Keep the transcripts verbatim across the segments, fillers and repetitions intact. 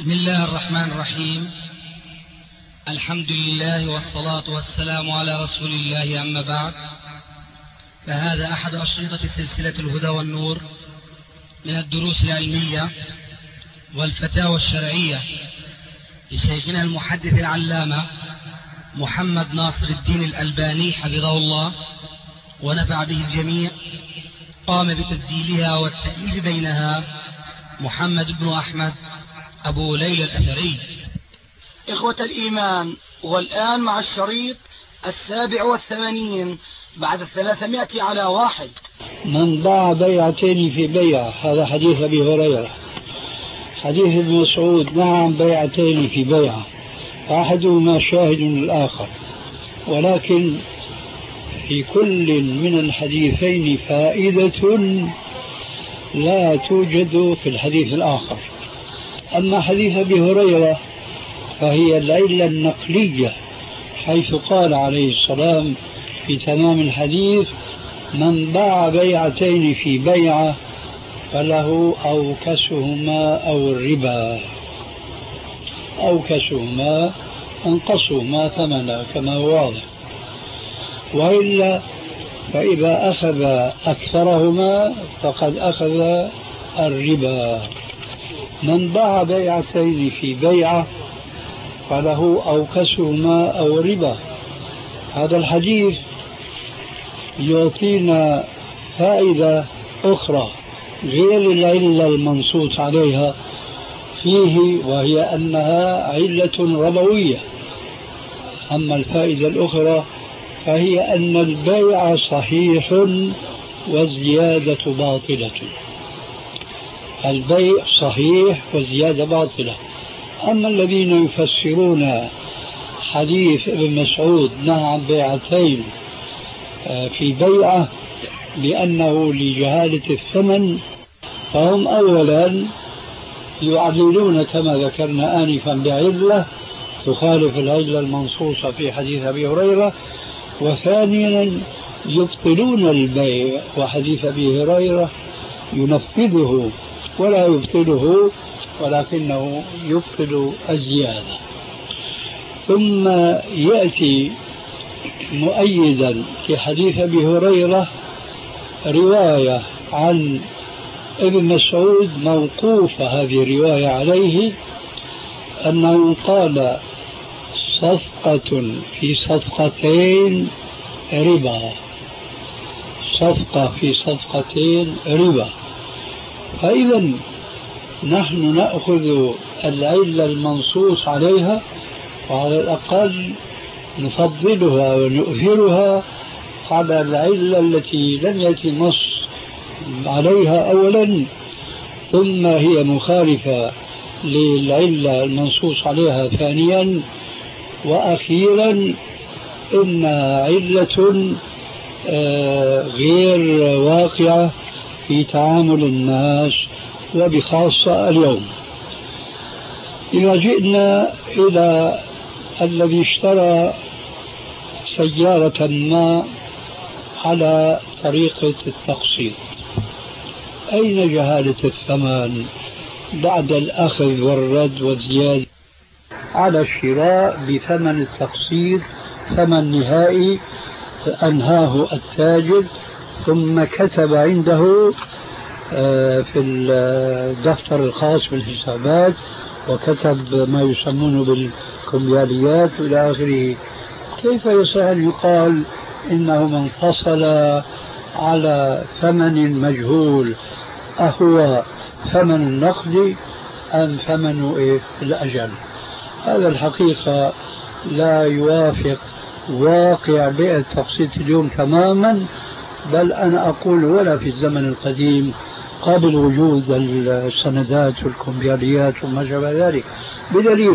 بسم الله الرحمن الرحيم. الحمد لله والصلاة والسلام على رسول الله، أما بعد، فهذا أحد أشرطة سلسلة الهدى والنور من الدروس العلمية والفتاوى الشرعية لشيخنا المحدث العلامة محمد ناصر الدين الألباني حفظه الله ونفع به الجميع. قام بتسجيلها والتأليف بينها محمد بن أحمد أبو ليلى الأثري. إخوة الإيمان، والآن مع الشريط السابع والثمانين بعد الثلاثمائة على واحد. من باع بيعتين في بيع، هذا حديث أبي هريرة. حديث ابن مسعود: نعم بيعتين في بيع، أحدهما شاهد الآخر، ولكن في كل من الحديثين فائدة لا توجد في الحديث الآخر. أما حديث أبي هريرة فهي العلة النقلية، حيث قال عليه السلام في تمام الحديث: من باع بيعتين في بيعة فله أوكسهما أو الربا، أوكسهما انقصهما ثمنا كما هو واضح، وإلا فإذا أخذ أكثرهما فقد أخذ الربا. من باع بيعتين في بيعة فله أوكسهما أو الربا. هذا الحديث يعطينا فائدة أخرى غير العلة المنصوص عليها فيه، وهي أنها علة ربوية. أما الفائدة الأخرى فهي أن البيع صحيح والزيادة باطلة. البيع صحيح والزيادة باطلة. أما الذين يفسرون حديث ابن مسعود: نعم بيعتين في بيعة لأنه لجهالة الثمن، فهم أولا يعللون كما ذكرنا آنفا بعلة تخالف العلة المنصوصة في حديث أبي هريرة، وثانيا يبطلون البيع، وحديث أبي هريرة ينفذه ولا يبطله، ولكنه يبطل الزيادة. ثم يأتي مؤيدا في حديث أبي هريرة رواية عن ابن مسعود موقوفة، هذه الرواية عليه، أنه قال: صفقة في صفقتين ربا، صفقة في صفقتين ربا. فإذا نحن نأخذ العلة المنصوص عليها، وعلى الأقل نفضلها ونؤثرها على العلة التي لم يأتي نص عليها أولا، ثم هي مخالفة للعلة المنصوص عليها ثانيا، وأخيرا إنها علة غير واقعة في تعامل الناس وبخاصة اليوم. إذا جئنا إلى الذي اشترى سيارة ما على طريقة التقسيط، أين جهالة الثمن بعد الأخذ والرد والزيادة على الشراء بثمن التقسيط، ثمن نهائي أنهاه التاجر ثم كتب عنده في الدفتر الخاص بالحسابات، وكتب ما يسمونه بالكمبياليات إلى آخره؟ كيف يصح أن يقال إنه من فصل على ثمن مجهول، أهو ثمن النقد أم ثمن إيه الأجل؟ هذا الحقيقة لا يوافق واقع بيع التقسيط اليوم تماما، بل أنا أقول ولا في الزمن القديم قبل وجود السندات والكمبياليات وما شابه ذلك. بدليل: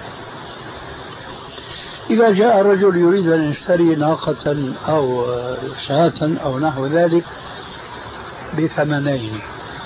إذا جاء رجل يريد أن يشتري ناقة أو شاة أو نحو ذلك بثمنين،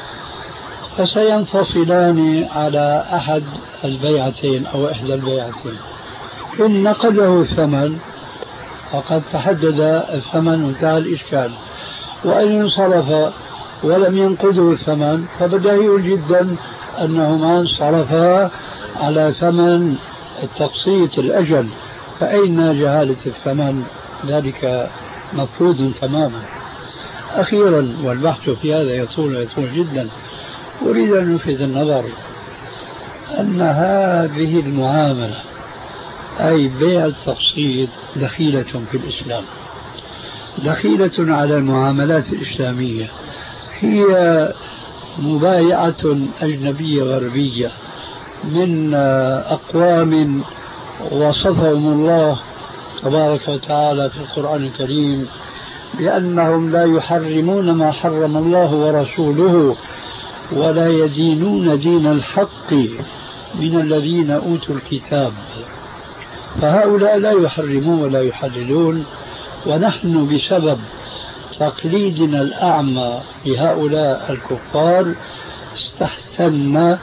فسينفصلان على أحد البيعتين أو إحدى البيعتين. إن نقده الثمن فقد تحدد الثمن وانتهى الإشكال، وإن انصرف ولم ينقذه الثمن فبديهي جدا أنهما انصرفا على ثمن التقسيط الأجل، فأين جهالة الثمن؟ ذلك مفروض تماما. أخيرا، والبحث في هذا يطول يطول جدا، أريد أن نلفت النظر أن هذه المعاملة أي بيع التقسيط دخيلة في الإسلام، دخيلة على المعاملات الإسلامية، هي مبايعة أجنبية غربية من أقوام وصفهم الله تبارك وتعالى في القرآن الكريم بأنهم لا يحرمون ما حرم الله ورسوله ولا يدينون دين الحق من الذين أوتوا الكتاب. فهؤلاء لا يحرمون ولا يحللون، ونحن بسبب تقليدنا الأعمى لهؤلاء الكفار استحسنا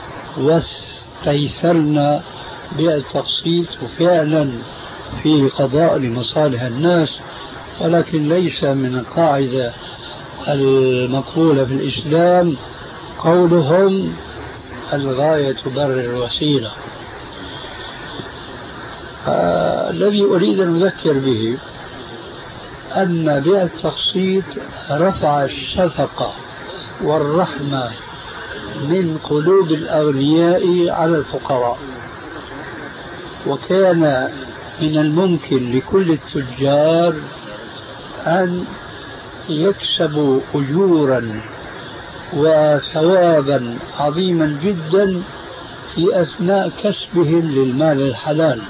واستيسرنا بالتقسيط، وفعلا فيه قضاء لمصالح الناس، ولكن ليس من القاعدة المقبولة في الإسلام قولهم الغاية تبرر الوسيلة. آه الذي أريد أن أذكر به أن بيع التقسيط رفع الشفقة والرحمة من قلوب الأغنياء على الفقراء، وكان من الممكن لكل التجار أن يكسبوا أجورا وثوابا عظيما جدا في أثناء كسبهم للمال الحلال،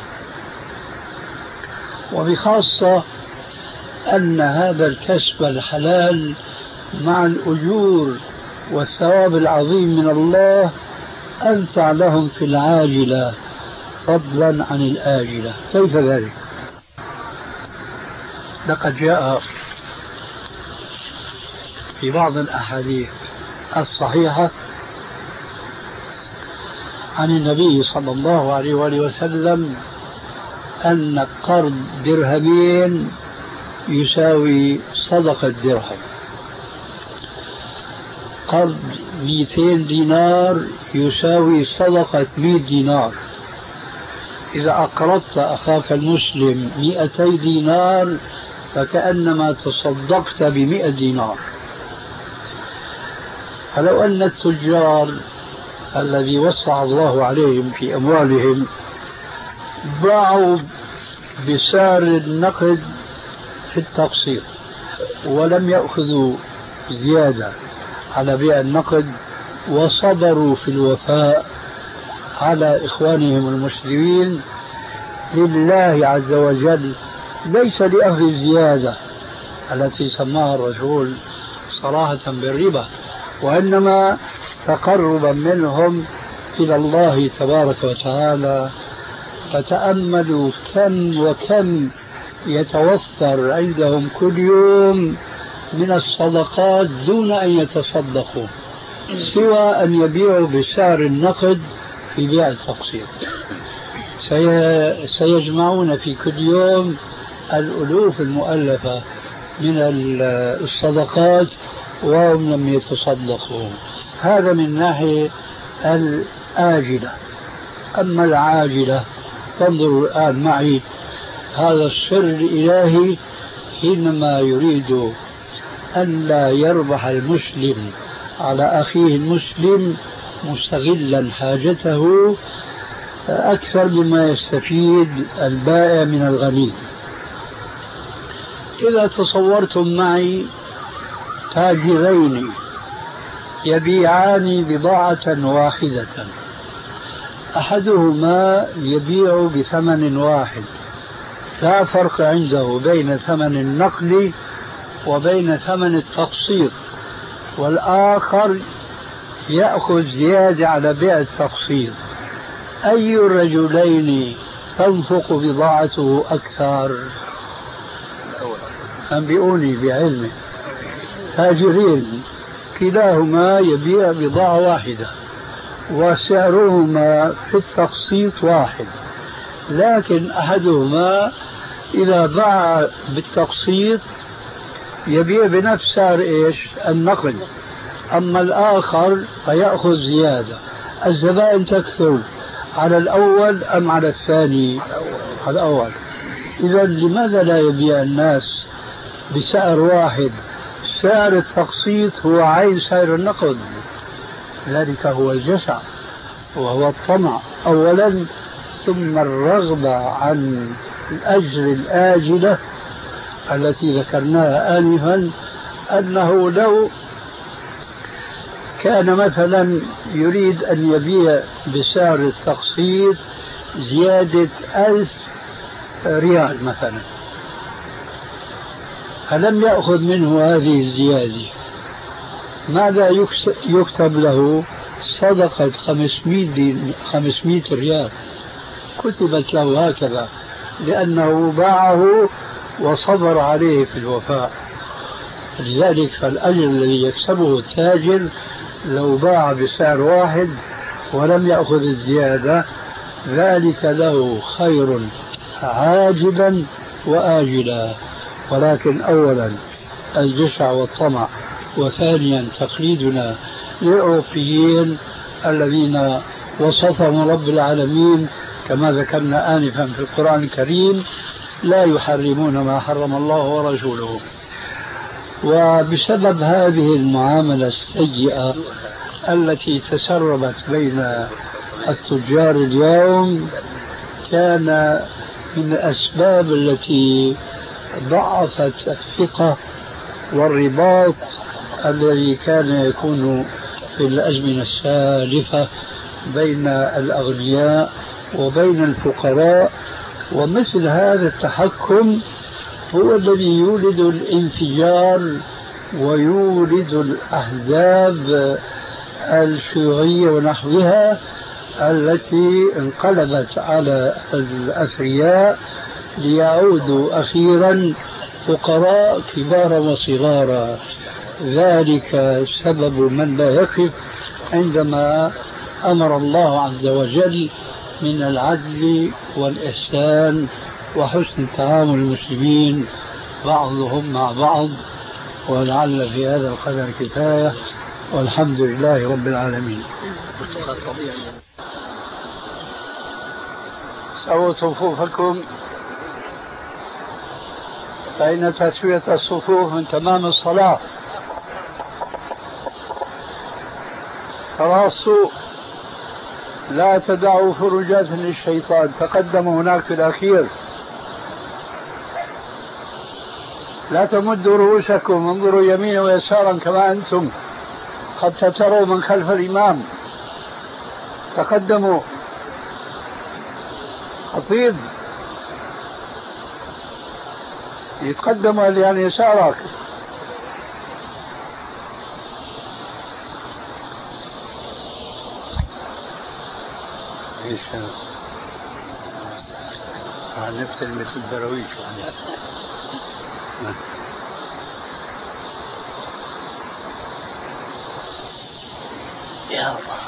وبخاصة أن هذا الكسب الحلال مع الأجور والثواب العظيم من الله أنفع لهم في العاجلة فضلا عن الآجلة. كيف ذلك؟ لقد جاء في بعض الأحاديث الصحيحة عن النبي صلى الله عليه وآله وسلم أن قرض درهمين يساوي صدقة درهم، قرض مئتين دينار يساوي صدقة مئة دينار، إذا أقرضت أخاك المسلم مئتي دينار فكأنما تصدقت بمئة دينار. فلو أن التجار الذي وسع الله عليهم في أموالهم باعوا بسعر النقد في التقسيط ولم يأخذوا زيادة على بيع النقد وصبروا في الوفاء على إخوانهم المسلمين لله عز وجل، ليس لأخذ الزيادة التي سماها الرسول صراحة بالربا، وإنما تقربا منهم إلى الله تبارك وتعالى. فتأملوا كم وكم يتوفر عندهم كل يوم من الصدقات دون أن يتصدقوا، سوى أن يبيعوا بسعر النقد في بيع التقسيط. سيجمعون في كل يوم الألوف المؤلفة من الصدقات وهم لم يتصدقوا. هذا من ناحية الآجلة. أما العاجلة فانظروا الآن معي هذا السر الإلهي حينما يريد أن لا يربح المسلم على أخيه المسلم مستغلا حاجته أكثر مما يستفيد البائع من الغني. إذا تصورتم معي تاجرين يبيعان بضاعة واحدة، أحدهما يبيع بثمن واحد لا فرق عنده بين ثمن النقل وبين ثمن التقسيط، والآخر يأخذ زيادة على بيع التقسيط، أي الرجلين تنفق بضاعته أكثر؟ أنبئوني بعلمي. تاجرين كلاهما يبيع بضاعة واحدة وسعرهما في التقسيط واحد، لكن أحدهما إذا باع بالتقسيط يبيع بنفس سعر إيش؟ النقد، أما الآخر فيأخذ زيادة. الزبائن تكثر على الأول أم على الثاني؟ على الأول. إذا لماذا لا يبيع الناس بسعر واحد؟ سعر التقسيط هو عين سعر النقد، ذلك هو الجشع وهو الطمع أولا، ثم الرغبة عن الأجر الآجلة التي ذكرناها آنفا، أنه لو كان مثلا يريد أن يبيع بسعر التقسيط زيادة ألف ريال مثلا، فلم يأخذ منه هذه الزيادة، ماذا يكتب له؟ صدقة خمسمائة ريال كتبت له هكذا، لأنه باعه وصبر عليه في الوفاء. لذلك فالأجر الذي يكسبه التاجر لو باع بسعر واحد ولم يأخذ الزيادة ذلك له خير عاجلا وآجلا. ولكن أولا الجشع والطمع، وثانيا تقليدنا للأوروبيين الذين وصفهم رب العالمين كما ذكرنا آنفا في القرآن الكريم لا يحرمون ما حرم الله ورسوله. وبسبب هذه المعاملة السيئة التي تسربت بين التجار اليوم كان من الأسباب التي ضعفت الثقة والرباط الذي كان يكون في الأزمنة السالفة بين الأغنياء وبين الفقراء. ومثل هذا التحكم هو الذي يولد الانفجار ويولد الأحزاب الشيوعية ونحوها التي انقلبت على الأثرياء ليعودوا أخيرا فقراء كبارا وصغارا. ذلك سبب من لا يقف عندما أمر الله عز وجل من العدل والإحسان وحسن تعامل المسلمين بعضهم مع بعض. ولعل في هذا القدر كفاية، والحمد لله رب العالمين. سووا صفوفكم فإن تسوية الصفوف من تمام الصلاة. تراصوا، لا تدعوا فرجات للشيطان. تقدموا هناك في الأخير. لا تمدوا رؤوسكم، انظروا يمينا ويسارا كما أنتم حتى تروا من خلف الإمام. تقدموا. خطيب يتقدم اللي عن يسارك. ايش نفتل مثل الدرويش يا الله.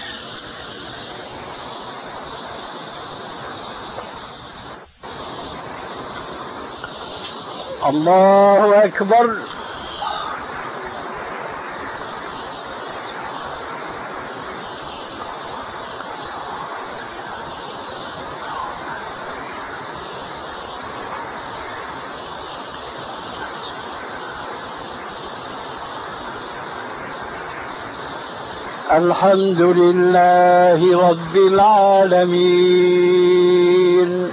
الله أكبر. الحمد لله رب العالمين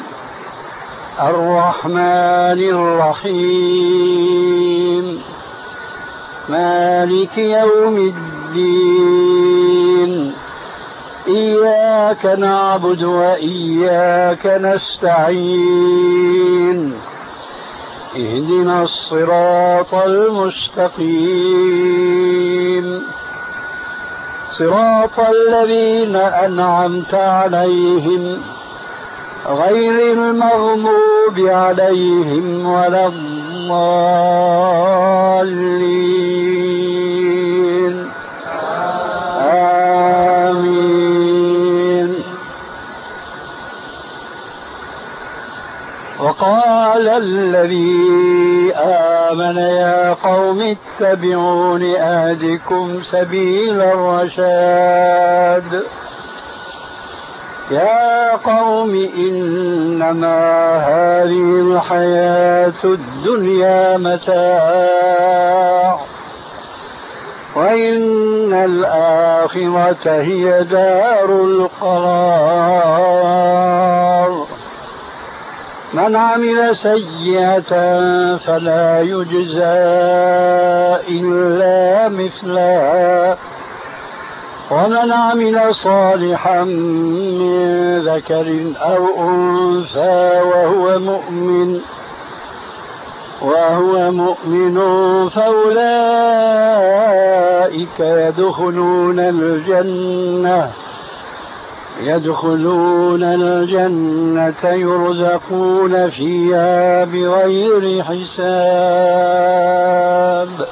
الرحمن الرحيم مالك يوم الدين إياك نعبد وإياك نستعين اهدنا الصراط المستقيم صراط الذين أنعمت عليهم غير المغضوب عليهم ولا الضالين آمين. وقال الذي آمن يا قوم اتبعون أهدكم سبيل الرشاد يا قوم إنما هذه الحياة الدنيا متاع وإن الآخرة هي دار القرار. من عمل سيئة فلا يجزى إلا مثلها ومن عمل صالحا من ذكر أو أنثى وهو مؤمن وهو مؤمن فأولئك يدخلون الجنة يدخلون الجنة يرزقون فيها بغير حساب.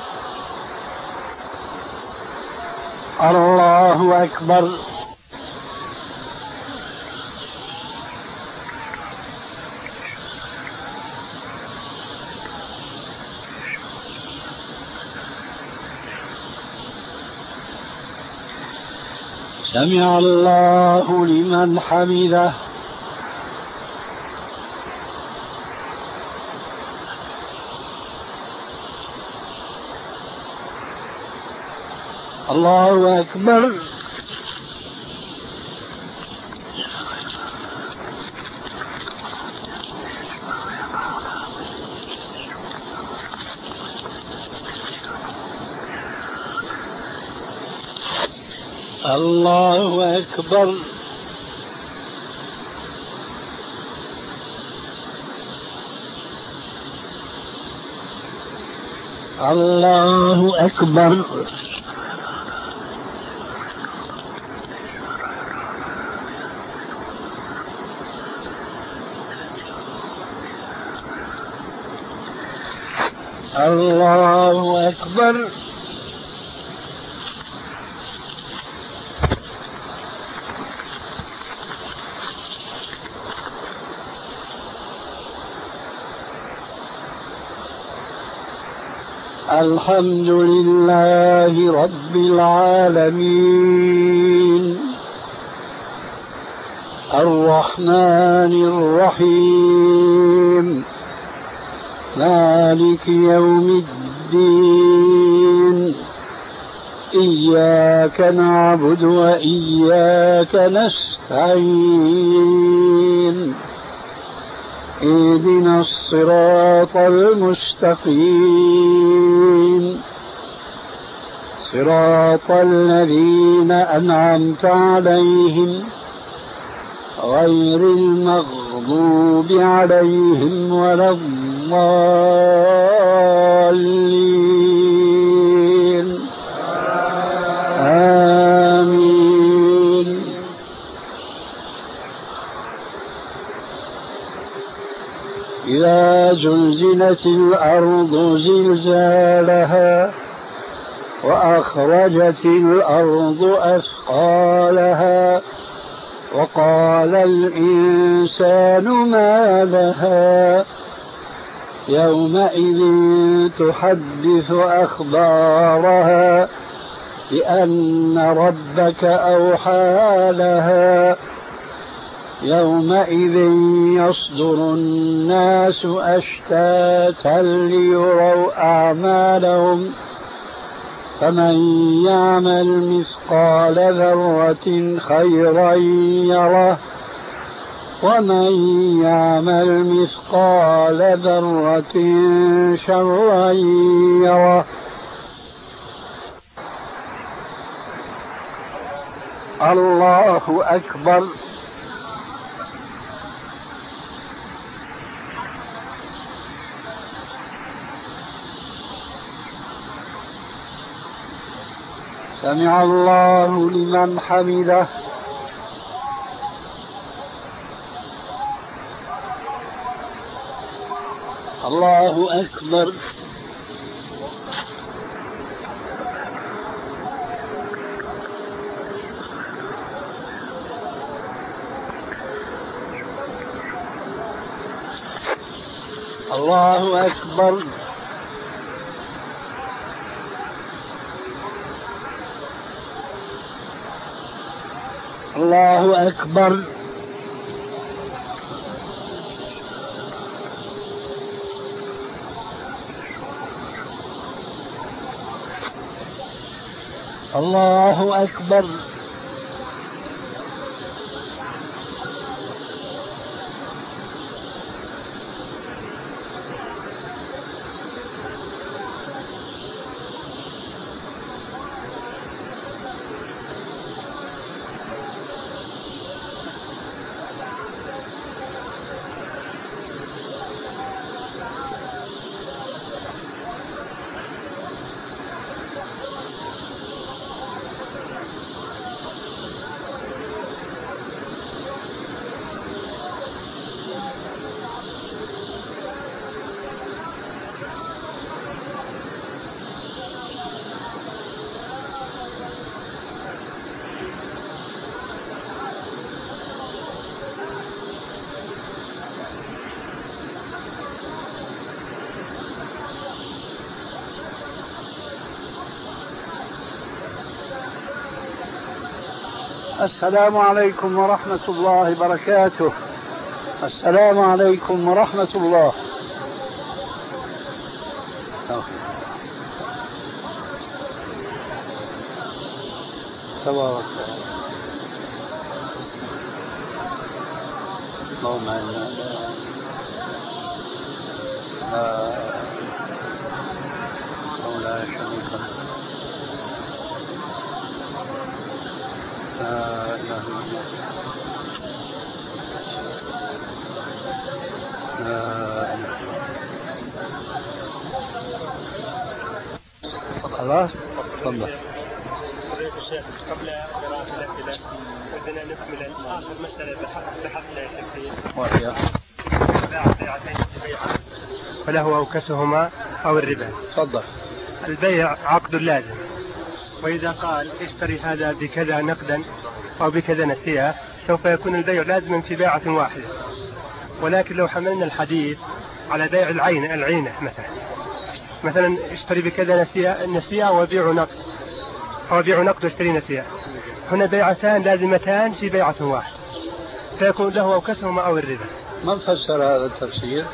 الله أكبر. سمع الله لمن حمده. الله أكبر. الله أكبر. الله أكبر. الله أكبر. الحمد لله رب العالمين الرحمن الرحيم مالك يوم الدين إياك نعبد وإياك نستعين اهدنا الصراط المستقيم صراط الذين أنعمت عليهم غير المغضوب عليهم ولا الضالين آمين. إذا زلزلت الأرض زلزالها وأخرجت الأرض أثقالها وقال الإنسان ما لها يومئذ تحدث أخبارها بأن ربك أوحى لها يومئذ يصدر الناس أشتاتا ليروا أعمالهم فمن يعمل مثقال ذرة خيرا يره ومن يعمل مثقال ذرة شرا يره. الله أكبر. سمع الله لمن حمده. الله أكبر. الله أكبر. الله أكبر. الله أكبر. السلام عليكم ورحمة الله وبركاته. السلام عليكم ورحمة الله. تبارك اللهم إنا لا ولا شريك له لا إله إلا الله لا إله. خلاص تفضل. فضيلة الشيخ قبل قراءة الأسئلة بدنا نكمل آخر مسألة بحثنا يا شيخ وهي باع بيعتين بيعة فله أوكسهما أو الربا. تفضل. البيع عقد لازم، وإذا قال اشتري هذا بكذا نقدا أو بكذا نسيئة سوف يكون البيع لازما في بيعة واحدة. ولكن لو حملنا الحديث على بيع العين العينة مثلا مثلا اشتري بكذا نسيئة نسيئة وبيع نقد أو بيع نقد واشتري نسيئة، هنا بيعتان لازمتان في بيعة واحدة فيكون له أوكسهما أو الربا. من فسر هذا التفسير؟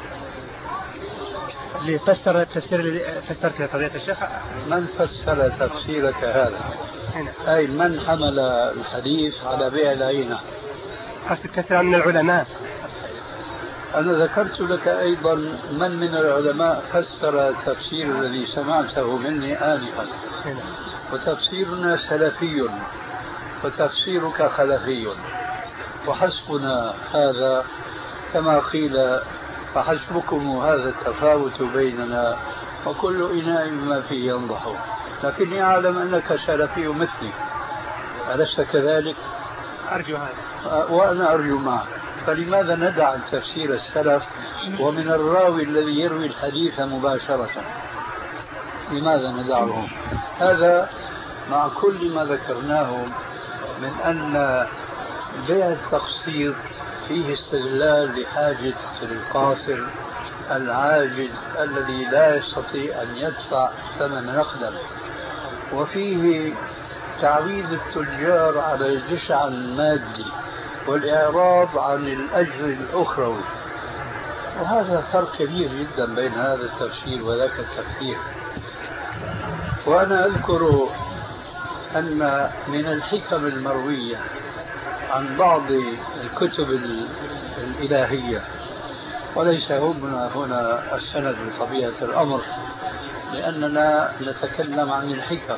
اللي فسر التفسير اللي فسرته فضيلة الشيخ. من فسر تفسيرك هذا؟ هنا. أي من حمل الحديث على بيع العينة؟ قصد كثير من العلماء. أنا ذكرت لك أيضا من من العلماء فسر التفسير الذي سمعته مني آنفا. وتفسيرنا سلفي وتفسيرك خلفي، وحسبنا هذا كما قيل فحسبكم هذا التفاوت بيننا وكل إناء بما فيه ينضح. لكني أعلم أنك سلفي مثلي، ألست كذلك؟ أرجو هذا وأنا أرجو معك. فلماذا ندع تفسير السلف ومن الراوي الذي يروي الحديث مباشرة؟ لماذا ندعه؟ هذا مع كل ما ذكرناه من أن بيع التقسيط فيه استغلال لحاجة القاصر العاجز الذي لا يستطيع أن يدفع ثمن نقدا، وفيه تعويض التجار على الجشع المادي والإعراض عن الأجر الأخروي. وهذا فرق كبير جدا بين هذا التفسير وذاك التفسير. وأنا أذكر أن من الحكم المروية عن بعض الكتب الإلهية، وليس هنا هنا السند بطبيعة الأمر لأننا نتكلم عن الحكم،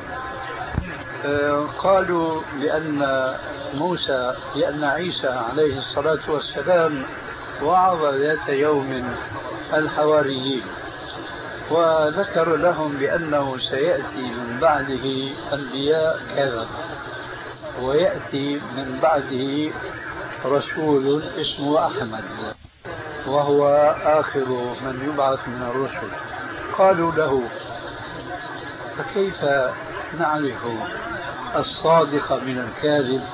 قالوا بأن موسى بأن عيسى عليه الصلاة والسلام وعظ ذات يوم الحواريين وذكر لهم بأنه سيأتي من بعده أنبياء كذا ويأتي من بعده رسول اسمه أحمد وهو آخر من يبعث من الرسل. قالوا له فكيف نعرف الصادق من الكاذب؟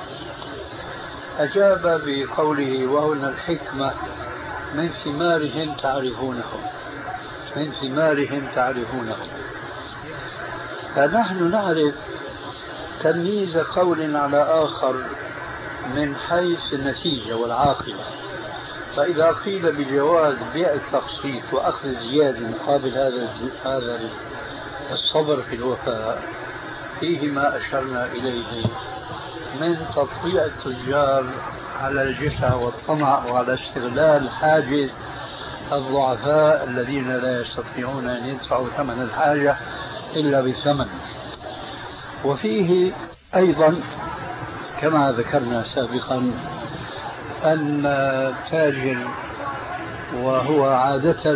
أجاب بقوله وهنا الحكمة من ثمارهم تعرفونهم من ثمارهم تعرفونهم. فنحن نعرف تمييز قول على آخر من حيث النتيجة والعاقبة. فإذا قيل بجواز بيع التقسيط وأخذ الزيادة مقابل هذا هذا الصبر في الوفاء، فيه ما أشرنا إليه من تطبيع التجار على الجشع والطمع وعلى استغلال حاجة الضعفاء الذين لا يستطيعون أن يدفعوا ثمن الحاجة إلا بثمن. وفيه أيضا كما ذكرنا سابقا أن التاجر وهو عادة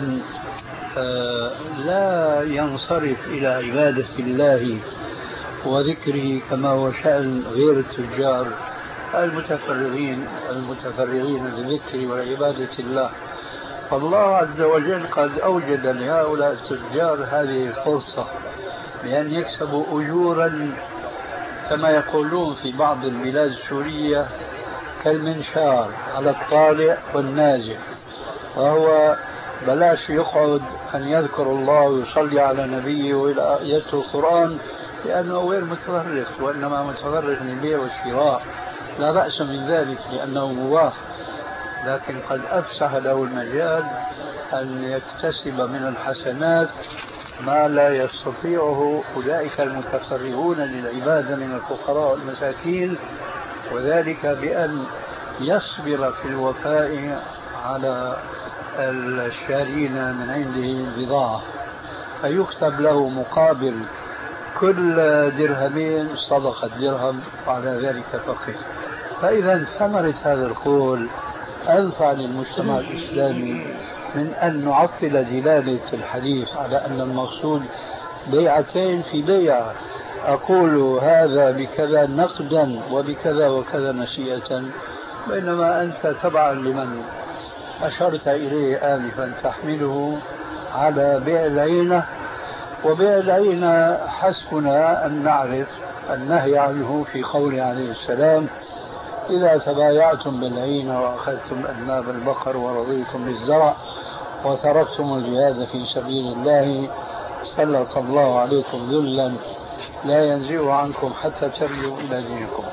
لا ينصرف إلى عبادة الله وذكره كما هو شأن غير التجار المتفرغين المتفرغين للذكر وعبادة الله. فالله عز وجل قد أوجد لهؤلاء التجار هذه الفرصة بأن يكسبوا أجورا كما يقولون في بعض البلاد السورية كالمنشار على الطالع والنازل، وهو بلاش يقعد أن يذكر الله ويصلي على نبيه ويتلو القرآن لأنه غير متفرغ، وإنما متفرغ للبيع والشراء، لا بأس من ذلك لأنه مباح، لكن قد أفسح له المجال أن يكتسب من الحسنات ما لا يستطيعه أولئك المتفرغون للعبادة من الفقراء والمساكين، وذلك بأن يصبر في الوفاء على الشارين من عنده البضاعة، فيكتب له مقابل كل درهمين صدقة درهم وعلى ذلك فقه. فإذا ثمرة هذا القول أنفع للمجتمع الإسلامي من أن نعطل دلالة الحديث على أن المقصود بيعتين في بيع، أقول هذا بكذا نقدا وبكذا وكذا نسيئة، بينما أنت تبعا لمن أشرت إليه آنفا تحمله على بيع العينة، وبيع العينة حسبنا أن نعرف النهي عنه في قوله عليه السلام: إذا تبايعتم بالعينة وأخذتم أذناب البقر ورضيتم بالزرع وتركتم الجهاد في سبيل الله سلط الله عليكم ذلا لا ينزع عنكم حتى ترجعوا إلى دينكم.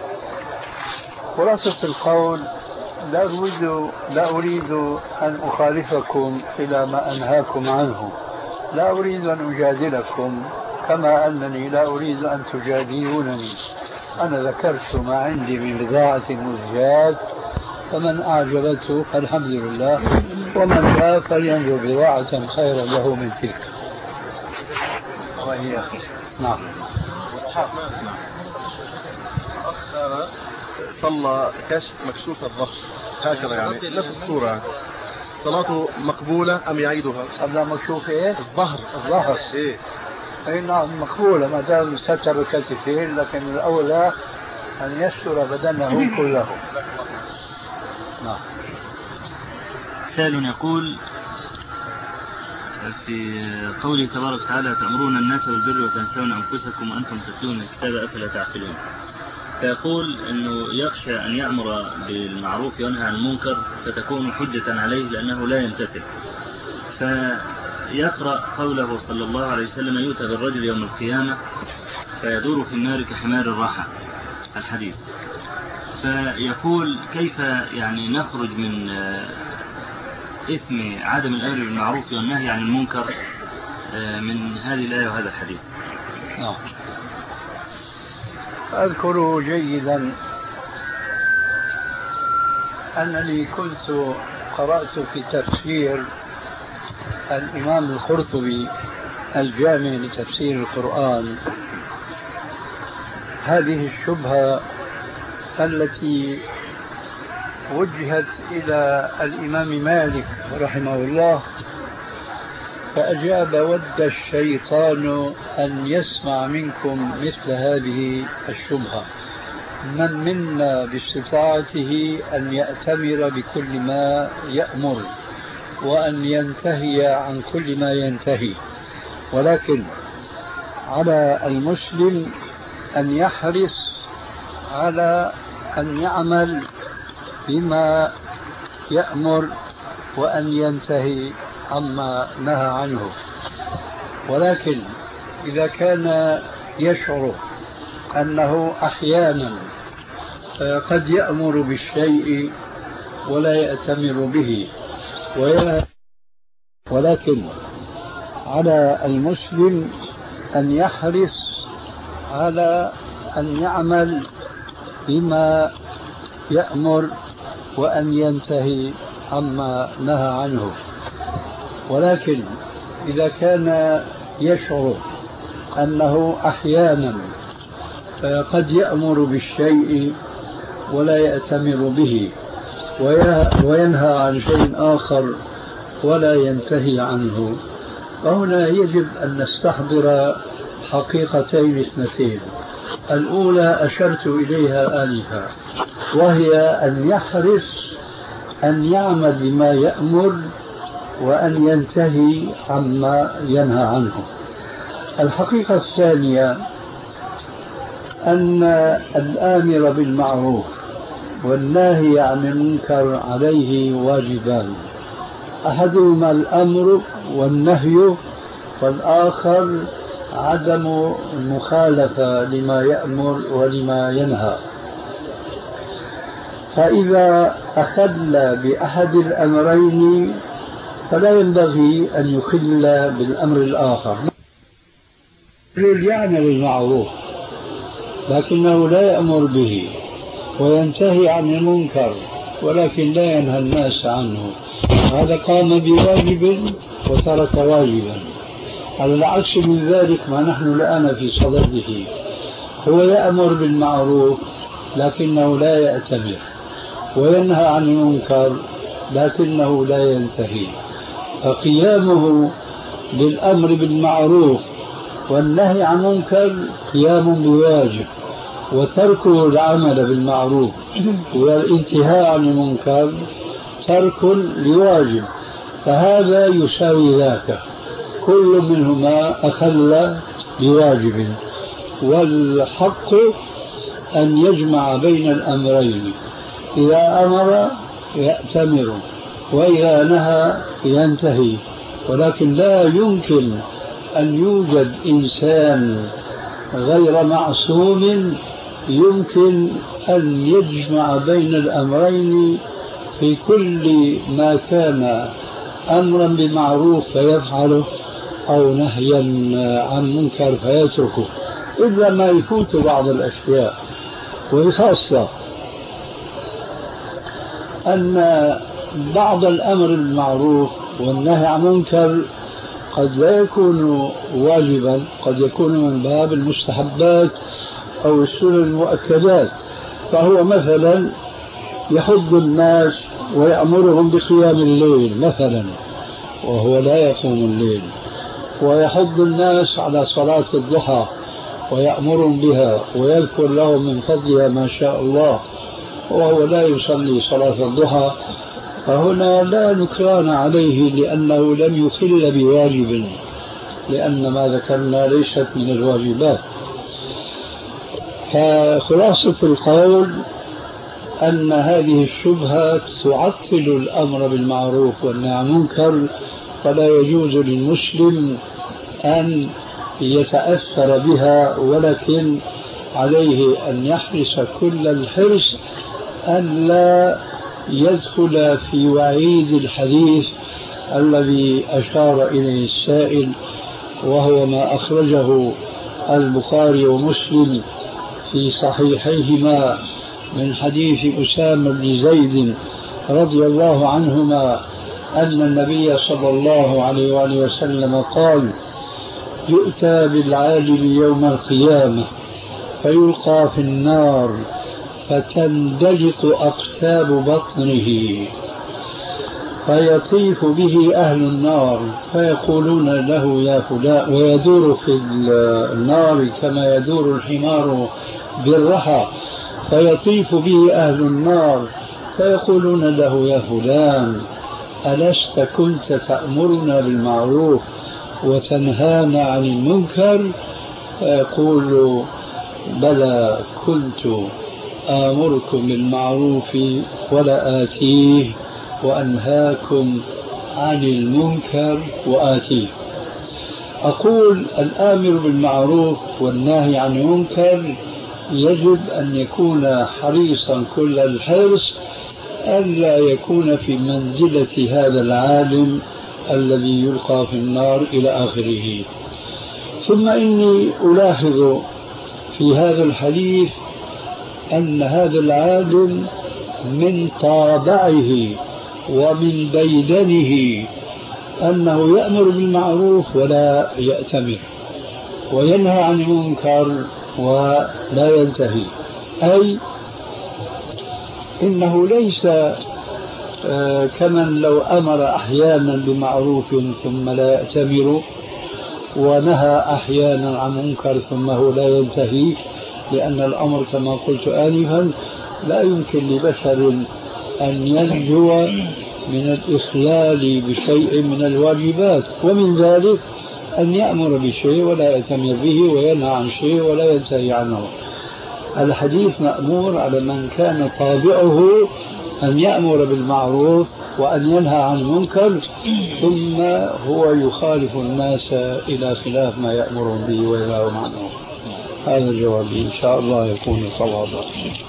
خلاصة القول: لا أريد, لا أريد أن أخالفكم إلى ما أنهاكم عنه، لا أريد أن أجادلكم كما أنني لا أريد أن تجادلونني. أنا ذكرت ما عندي من بضاعة مزجات، فمن أعجبته فالحمد لله، ومن شاء فلينظر بضاعة خيرا له من تلك. وهي نعم. صلى كشف مكشوف الظهر هكذا، يعني نفس الصورة، صلاته مقبولة أم يعيدها؟ صلى مكشوف إيه؟ الظهر. الظهر إيه؟ أي نعم مقبولة ما دام ستر الكتفين، لكن الأولى أن يستر بدنه كله. نعم. سائل يقول في قوله تبارك وتعالى: تأمرون الناس بالبر وتنسون أنفسكم وأنتم تتلون الكتاب أفلا تعقلون، فيقول أنه يخشى أن يأمر بالمعروف وينهى عن المنكر فتكون حجة عليه لأنه لا يمتثل، فيقرأ قوله صلى الله عليه وسلم: يؤتى بالرجل يوم القيامة فيدور في النار كحمار الراحة، الحديث. فيقول كيف يعني نخرج من إثم عدم الأمر بالمعروف والنهي عن المنكر من هذه الآية وهذا الحديث؟ نعم. أذكر جيدا أنني كنت قرأت في تفسير الإمام القرطبي الجامع لتفسير القرآن هذه الشبهة التي وجهت إلى الإمام مالك رحمه الله، فأجاب: ود الشيطان أن يسمع منكم مثل هذه الشبهة، من منا باستطاعته أن يأتمر بكل ما يأمر وأن ينتهي عن كل ما ينتهي، ولكن على المسلم أن يحرص على أن يعمل بما يأمر وأن ينتهي عما نهى عنه. ولكن إذا كان يشعر أنه أحيانا قد يأمر بالشيء ولا يأتمر به، ولكن على المسلم أن يحرص على أن يعمل بما يأمر وأن ينتهي عما نهى عنه، ولكن إذا كان يشعر أنه أحيانا قد يأمر بالشيء ولا يأتمر به وينهى عن شيء آخر ولا ينتهي عنه، فهنا يجب أن نستحضر حقيقتين اثنتين. الأولى أشرت إليها آنفا، وهي أن يحرص أن يعمل بما يأمر وأن ينتهي عما ينهى عنه. الحقيقة الثانية أن الآمر بالمعروف والناهي عن المنكر عليه واجبان، أحدهما الأمر والنهي، والآخر عدم المخالفة لما يأمر ولما ينهى. فإذا أخل بأحد الأمرين فلا ينبغي أن يخل بالأمر الآخر. يعمل المعروف لكنه لا يأمر به، وينتهي عن المنكر ولكن لا ينهى الناس عنه، هذا قام بواجب وترك واجبا. على العكس من ذلك ما نحن الآن في صدده، هو يأمر بالمعروف لكنه لا يأتمر، وينهى عن المنكر لكنه لا ينتهي. فقيامه بالأمر بالمعروف والنهي عن المنكر قيام بواجب، وتركه العمل بالمعروف والانتهاء عن المنكر ترك لواجب، فهذا يساوي ذاك، كل منهما أخل بواجب. والحق أن يجمع بين الأمرين، إذا أمر يأتمر وإذا نهى ينتهي، ولكن لا يمكن أن يوجد إنسان غير معصوم يمكن أن يجمع بين الأمرين في كل ما كان أمرا بمعروف فيفعله أو نهيا عن منكر فيتركه، إلا ما يفوت بعض الأشياء. وخاصة أن بعض الأمر بالمعروف والنهي عن منكر قد لا يكون واجبا، قد يكون من باب المستحبات أو السنن المؤكدات. فهو مثلا يحض الناس ويأمرهم بقيام الليل مثلا وهو لا يقوم الليل، ويحض الناس على صلاة الضحى ويأمرهم بها ويذكر لهم من فضلها ما شاء الله وهو لا يصلي صلاة الضحى، فهنا لا نكران عليه لأنه لم يخل بواجب، لأن ما ذكرنا ليست من الواجبات. فخلاصة القول أن هذه الشبهة تعطل الأمر بالمعروف والنهي عن المنكر، فلا يجوز للمسلم أن يتأثر بها، ولكن عليه أن يحرص كل الحرص أن لا يدخل في وعيد الحديث الذي أشار إليه السائل، وهو ما أخرجه البخاري ومسلم في صحيحيهما من حديث أسامة بن زيد رضي الله عنهما أن النبي صلى الله عليه وآله وسلم قال: يؤتى بالعاجل يوم القيامة فيلقى في النار فتندلق أقتاب بطنه فيطيف به أهل النار فيقولون له يا فلان، ويدور في النار كما يدور الحمار بالرحى، فيطيف به أهل النار فيقولون له يا فلان ألست كنت تأمرنا بالمعروف وتنهانا عن المنكر؟ فيقول بلى كنت آمركم بالمعروف ولا آتيه وأنهاكم عن المنكر وآتيه. أقول الآمر بالمعروف والناهي عن المنكر يجب أن يكون حريصا كل الحرص ألا يكون في منزلة هذا العالم الذي يلقى في النار إلى آخره. ثم إني ألاحظ في هذا الحديث أن هذا العادل من طابعه ومن ديدنه أنه يأمر بالمعروف ولا يأتمر، وينهى عن المنكر ولا ينتهي. أي إنه ليس كمن لو أمر أحيانا بمعروف ثم لا يأتمر، ونهى أحيانا عن منكر ثم هو لا ينتهي، لأن الأمر كما قلت آنفا لا يمكن لبشر أن ينجو من الإخلال بشيء من الواجبات، ومن ذلك أن يأمر بشيء ولا يأتمر به، وينهى عن شيء ولا ينتهي عنه. الحديث مأمور على من كان طابعه أن يأمر بالمعروف وأن ينهى عن المنكر، ثم هو يخالف الناس إلى خلاف ما يأمرون به وينهى عنه. هذا جوابي، إن شاء الله يكون صوابا.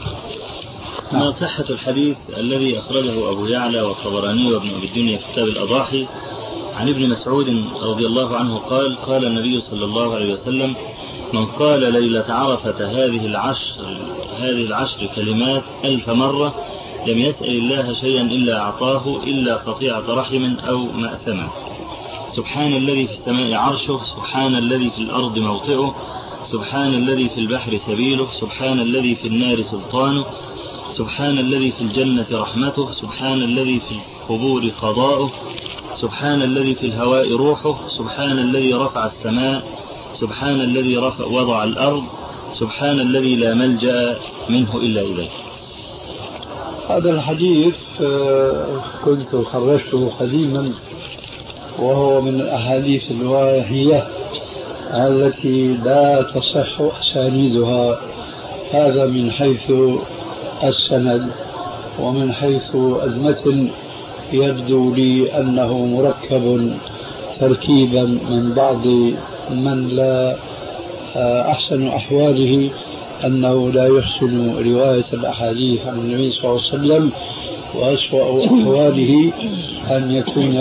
ما صحة الحديث الذي أخرجه أبو يعلى والطبراني وابن أبي الدنيا في كتاب الأضاحي عن ابن مسعود رضي الله عنه قال: قال النبي صلى الله عليه وسلم: من قال ليلة عرفة هذه العشر هذه العشر كلمات ألف مرة لم يسأل الله شيئا إلا أعطاه إلا قطيعة رحم أو مأثمة. سبحان الذي في السماء عرشه، سبحان الذي في الأرض موطئه، سبحان الذي في البحر سبيله، سبحان الذي في النار سلطانه، سبحان الذي في الجنة رحمته، سبحان الذي في القبور قضاؤه، سبحان الذي في الهواء روحه، سبحان الذي رفع السماء، سبحان الذي رفع وضع الأرض، سبحان الذي لا ملجأ منه إلا إليه. هذا الحديث كنت خرجته قديما، وهو من الأحاديث الواهية التي لا تصح أسانيدها، هذا من حيث السند، ومن حيث المتن يبدو لي أنه مركب تركيبا من بعض من لا أحسن أحواله أنه لا يحسن رواية الأحاديث عن النبي صلى الله عليه وسلم، وأسوأ أحواله أن يكون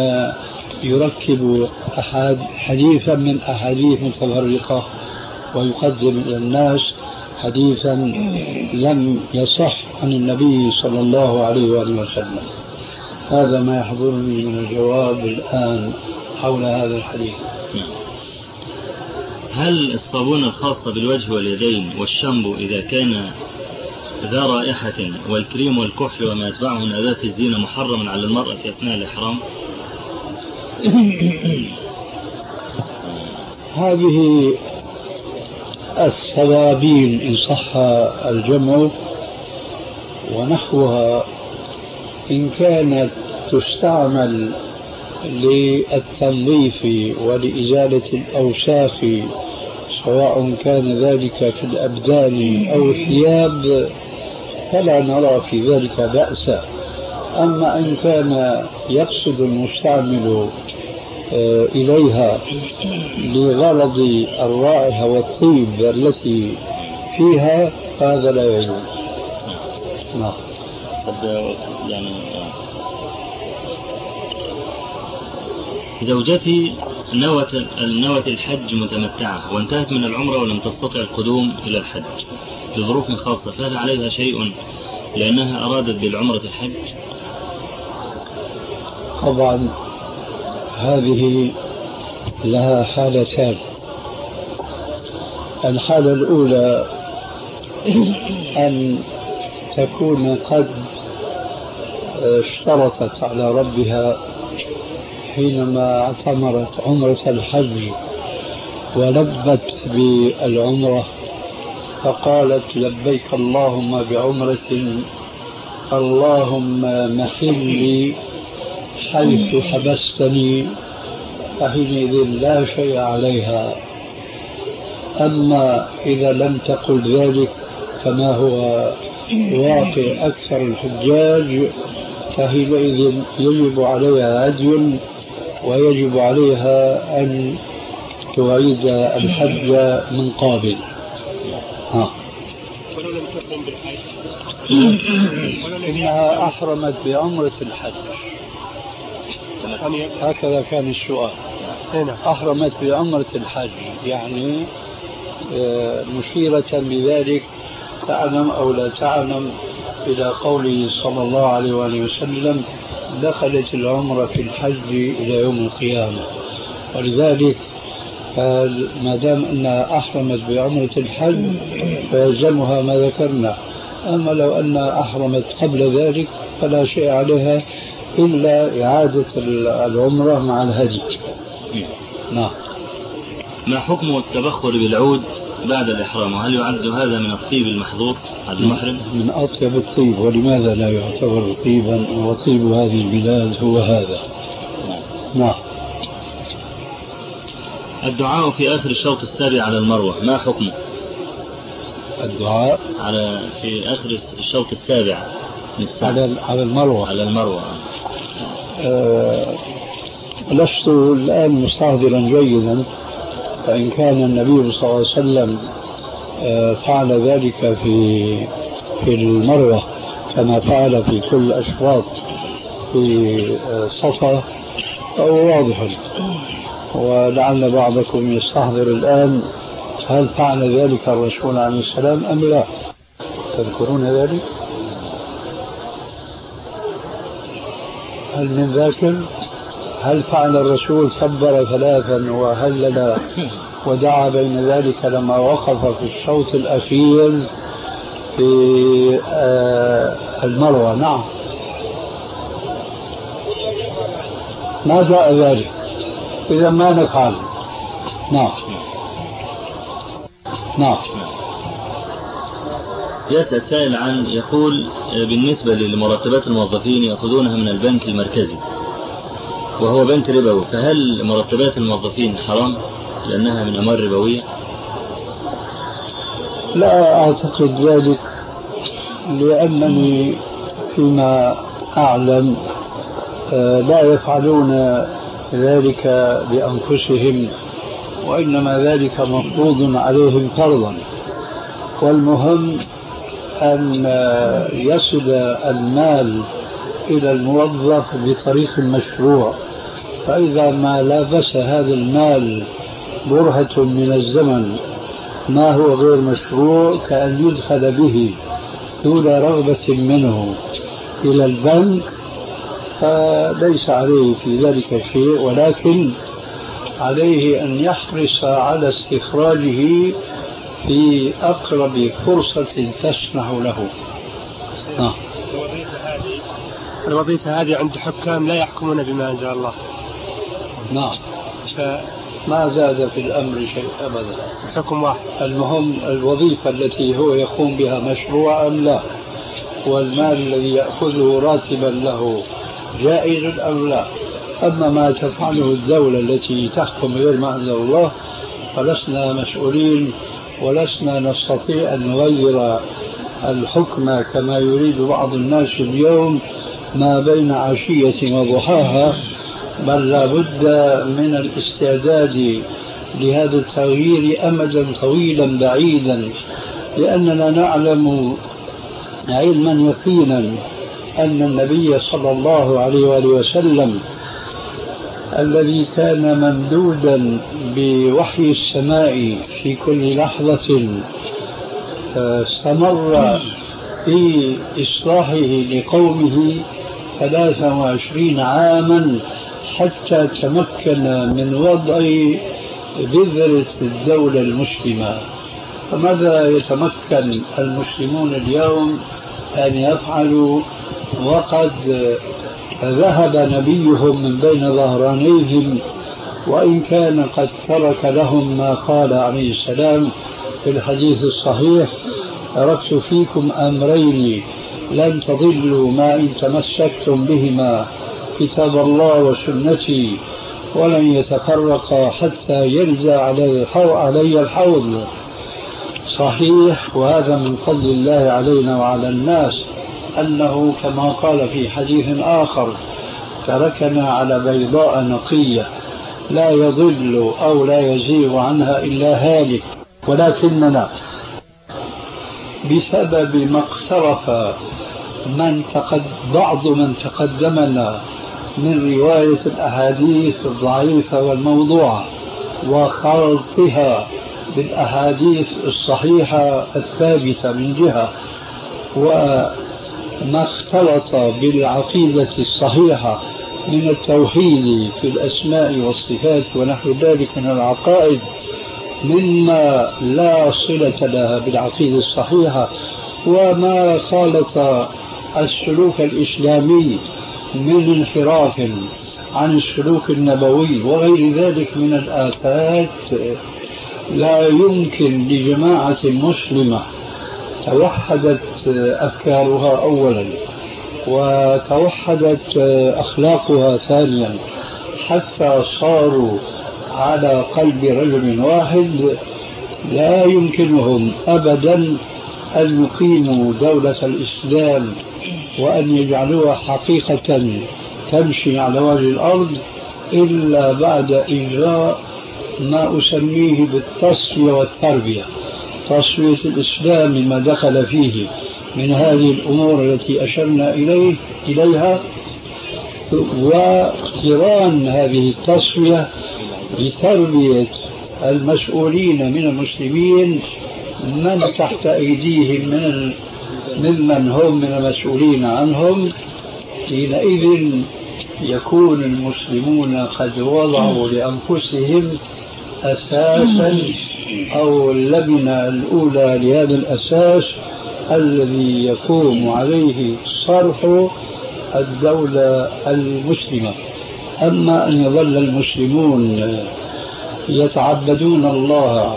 يركب أحد حديثا من أحاديث متفرقة ويقدم إلى الناس حديثا لم يصح عن النبي صلى الله عليه وآله وسلم. هذا ما يحضرني من الجواب الآن حول هذا الحديث. هل الصابون الخاصة بالوجه واليدين والشامبو إذا كان ذا رائحة والكريم والكحل وما يتبعه من أداة الزينة محرم على المرأة أثناء الإحرام؟ هذه الصوابين إن صح الجمع ونحوها إن كانت تستعمل للتنظيف ولإزالة الأوساخ سواء كان ذلك في الأبدان أو الثياب فلا نرى في ذلك بأسا. أما إن كان يقصد المستعمل إليها لغرض الرائحة والطيب التي فيها هذا لا يجوز. نعم. يعني زوجتي نوت نوت الحج متمتعة وانتهت من العمرة ولم تستطع القدوم إلى الحج لظروف خاصة، فهل عليها شيء لأنها أرادت بالعمرة الحج؟ طبعا هذه لها حالتان. الحالة الأولى أن تكون قد اشترطت على ربها حينما اعتمرت عمرة الحج ولبت بالعمرة فقالت لبيك اللهم بعمرة اللهم محلي حيث حبستني، فحينئذ لا شيء عليها. أما إذا لم تقل ذلك كما هو واقع أكثر الحجاج فحينئذ يجب عليها هدي ويجب عليها أن تعيد الحج من قابل. ها. ولو لم تقم بالحج إنها أحرمت بعمرة الحج، هكذا كان السؤال. أحرمت بعمرة الحج يعني مشيرة بذلك تعلم أو لا تعلم إلى قوله صلى الله عليه وآله وسلم دخلت العمرة في الحج إلى يوم القيامة. ولذلك ما دام أنها أحرمت بعمرة الحج فيلزمها ما ذكرنا. أما لو أنها أحرمت قبل ذلك فلا شيء عليها إلا إعادة العمرة مع الهدي. نعم. ما حكم التبخر بالعود بعد الإحرام؟ هل يعد هذا من الطيب المحظور على المحرم؟ من أطيب الطيب، ولماذا لا يعتبر طيبا؟ وطيب هذه البلاد هو هذا. نعم. الدعاء في آخر الشوط السابع على المروة ما حكمه؟ الدعاء على في آخر الشوط السابع على على المروة على المروة أه لست الآن مستحضرا جيدا، فإن كان النبي صلى الله عليه وسلم أه فعل ذلك في في المروة كما فعل في كل الأشواط في صفا فهو واضح، ولعل بعضكم يستحضر الآن هل فعل ذلك الرسول عليه السلام أم لا؟ تذكرون ذلك؟ هل من ذاكر؟ هل فعل الرسول كبر ثلاثا وهلل ودعا بين ذلك لما وقف في الشوط الأخير في المروة؟ نعم. ما جاء ذلك، إذا ما نفعل. نعم. نعم. يسأل سائل عن يقول بالنسبة لمرتبات الموظفين يأخذونها من البنك المركزي وهو بنك ربوي، فهل مرتبات الموظفين حرام لأنها من أموال ربوية؟ لا أعتقد ذلك، لأنني فيما أعلم لا يفعلون ذلك بأنفسهم، وإنما ذلك مفروض عليهم فرضا، والمهم أن يصل المال إلى الموظف بطريق مشروع. فإذا ما لابس هذا المال برهة من الزمن ما هو غير مشروع كأن يدخل به دون رغبة منه إلى البنك فليس عليه في ذلك شيء، ولكن عليه أن يحرص على استخراجه في أقرب فرصة تسمح له. آه. الوظيفة هذه عند حكام لا يحكمون بما أنزل الله. نعم. ما زاد في الأمر شيء أبدا، حكم واحد. المهم الوظيفة التي هو يقوم بها مشروع أم لا، والمال الذي يأخذه راتبا له جائز أم لا. أما ما تفعله الدولة التي تحكم غير ما أنزل الله فلسنا مسؤولين، ولسنا نستطيع أن نغير الحكم كما يريد بعض الناس اليوم ما بين عشية وضحاها، بل لا بد من الاستعداد لهذا التغيير أمدا طويلا بعيدا، لأننا نعلم علما يقينا أن النبي صلى الله عليه وآله وسلم الذي كان ممدودا بوحي السماء في كل لحظة استمر في إصلاحه لقومه ثلاثا وعشرين عاما حتى تمكن من وضع بذرة الدولة المسلمة. فماذا يتمكن المسلمون اليوم أن يفعلوا وقد ذهب نبيهم من بين ظهرانيهم، وإن كان قد ترك لهم ما قال عليه السلام في الحديث الصحيح: تركت فيكم أمرين لن تضلوا ما إن تمسكتم بهما، كتاب الله وسنتي، ولن يتفرقا حتى يرجى علي الحوض. صحيح، وهذا من فضل الله علينا وعلى الناس أنه كما قال في حديث آخر: تركنا على بيضاء نقية لا يضل أو لا يزيغ عنها إلا هالك. ولكننا بسبب ما اقترف من تقد بعض من تقدمنا من رواية الأحاديث الضعيفة والموضوعة وخلطها بالأحاديث الصحيحة الثابتة من جهة، وما اختلط بالعقيدة الصحيحة من التوحيد في الأسماء والصفات ونحو ذلك من العقائد مما لا صلة لها بالعقيدة الصحيحة، وما خالط السلوك الإسلامي من انحراف عن السلوك النبوي وغير ذلك من الآفات، لا يمكن لجماعة مسلمة توحدت أفكارها أولا وتوحدت أخلاقها ثانيا حتى صاروا على قلب رجل واحد، لا يمكنهم أبدا أن يقيموا دولة الإسلام وأن يجعلوها حقيقة تمشي على وجه الأرض إلا بعد إجراء ما أسميه بالتصفية والتربية، تصفية الإسلام ما دخل فيه من هذه الأمور التي أشرنا إليه إليها، واقتران هذه التصفية بتربية المسؤولين من المسلمين من تحت أيديهم من ممن هم من المسؤولين عنهم. حينئذ يكون المسلمون قد وضعوا لأنفسهم أساسا أو اللبنة الأولى لهذا الأساس الذي يقوم عليه صرح الدولة المسلمة. أما أن يظل المسلمون يتعبدون الله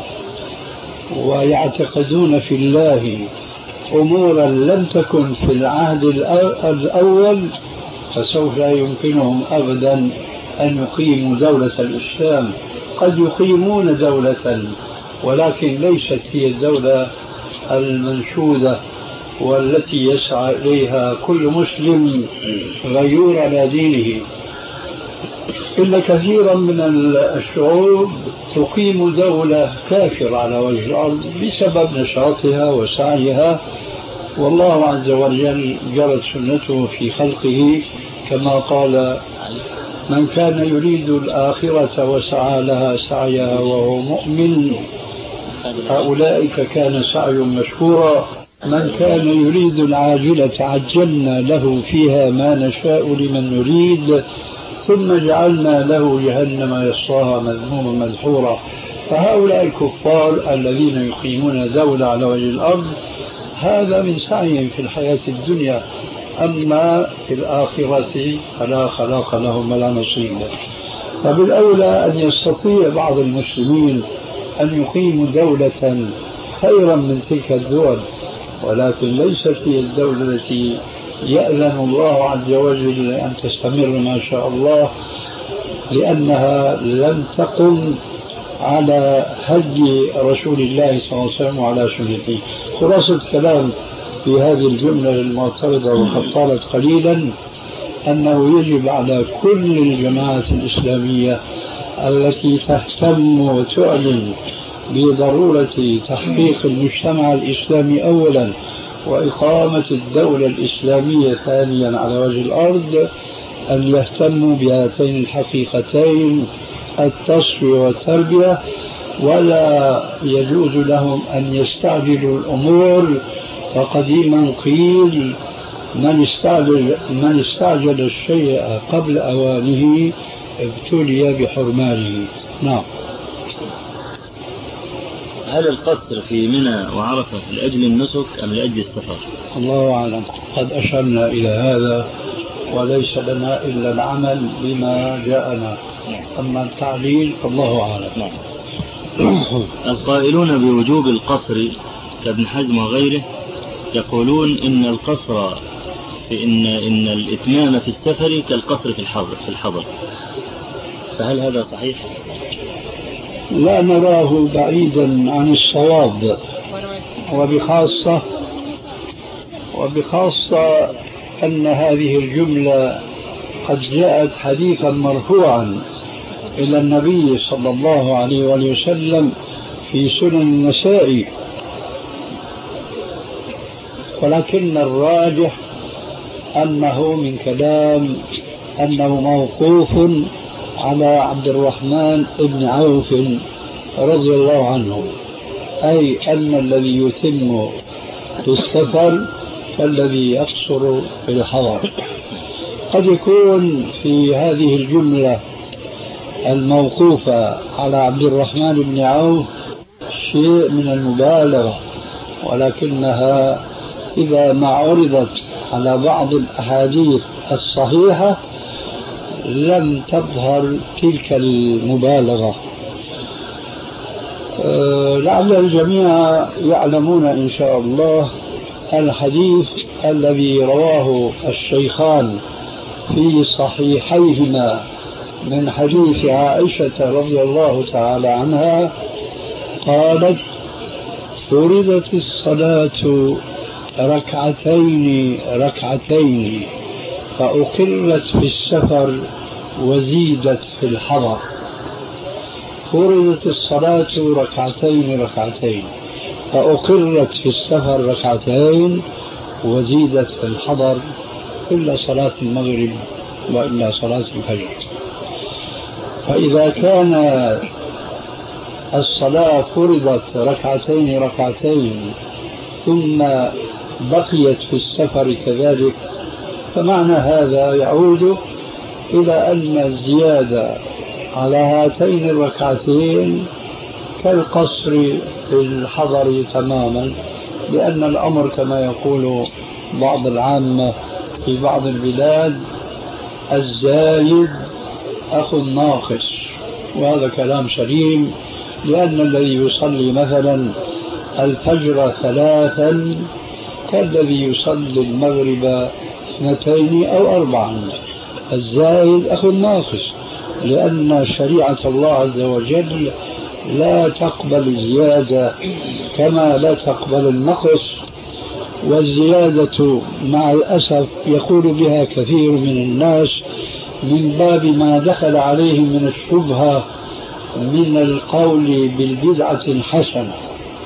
ويعتقدون في الله أمورا لم تكن في العهد الأول فسوف لا يمكنهم أبدا أن يقيموا دولة الإسلام. قد يقيمون دولة ولكن ليست هي الدولة المنشودة والتي يسعى إليها كل مسلم غيور على دينه. إلا كثيرا من الشعوب تقيم دولة كافرة على وجه الأرض بسبب نشاطها وسعيها، والله عز وجل جرت سنته في خلقه كما قال: من كان يريد الآخرة وسعى لها سعيها وهو مؤمن فأولئك كان سعي مشكورا، من كان يريد العاجلة عجلنا له فيها ما نشاء لمن نريد ثم جعلنا له جهنم يصلاها مذموما مدحورا. فهؤلاء الكفار الذين يقيمون دولة على وجه الأرض هذا من سعيهم في الحياة الدنيا، أما في الآخرة فلا خلاق لهم ولا نصيب. فبالأولى أن يستطيع بعض المسلمين أن يقيموا دولة خيرا من تلك الدول، ولكن ليست هي الدولة التي يأذن الله عز وجل أن تستمر ما شاء الله، لأنها لم تقم على هدي رسول الله صلى الله عليه وسلم وعلى سنته. خلاصة الكلام في هذه الجملة المعترضة وقد طالت قليلا أنه يجب على كل الجماعات الإسلامية التي تهتم وتعلن بضرورة تحقيق المجتمع الإسلامي أولا وإقامة الدولة الإسلامية ثانيا على وجه الأرض أن يهتموا بهاتين الحقيقتين، التصفية والتربية، ولا يجوز لهم أن يستعجلوا الأمور. فقديما قيل: من استعجل, من استعجل الشيء قبل أوانه ابتلي بحرمانه. نعم. هل القصر في منى وعرفة لأجل النسك أم لأجل السفر؟ الله أعلم، قد أشرنا إلى هذا وليس لنا إلا العمل بما جاءنا، أما التعليل فالله أعلم. القائلون بوجوب القصر كابن حزم وغيره يقولون إن القصر في إن إن الإتمام في السفر كالقصر في الحضر في الحضر فهل هذا صحيح؟ لا نراه بعيدا عن الصواب، وبخاصة وبخاصة أن هذه الجملة قد جاءت حديثا مرفوعا إلى النبي صلى الله عليه وآله وسلم في سنن النسائي، ولكن الراجح أنه من كلام أنه موقوف على عبد الرحمن بن عوف رضي الله عنه. أي أن الذي يتم في السفر كالذي يقصر في الحضر. قد يكون في هذه الجملة الموقوفة على عبد الرحمن بن عوف شيء من المبالغة، ولكنها إذا ما عرضت على بعض الأحاديث الصحيحة لم تظهر تلك المبالغة. أه لعل الجميع يعلمون إن شاء الله الحديث الذي رواه الشيخان في صحيحيهما من حديث عائشة رضي الله تعالى عنها قالت: فرضت الصلاة ركعتين ركعتين فأقرت في السفر وزيدت في الحضر. فرضت الصلاة ركعتين ركعتين فأقرت في السفر ركعتين وزيدت في الحضر إلا صلاة المغرب وإلا صلاة الفجر. فإذا كان الصلاة فرضت ركعتين ركعتين ثم بقيت في السفر كذلك، فمعنى هذا يعود إلى أن الزيادة على هاتين الركعتين كالقصر في الحضر تماما، لأن الأمر كما يقول بعض العامة في بعض البلاد الزايد أخو الناقص، وهذا كلام سليم، لأن الذي يصلي مثلا الفجر ثلاثا كالذي يصلي المغرب اثنتين أو أربعا. الزايد أخو الناقص، لأن شريعة الله عز وجل لا تقبل الزيادة كما لا تقبل النقص، والزيادة مع الأسف يقول بها كثير من الناس من باب ما دخل عليهم من الشبهة من القول بالبدعة الحسنة.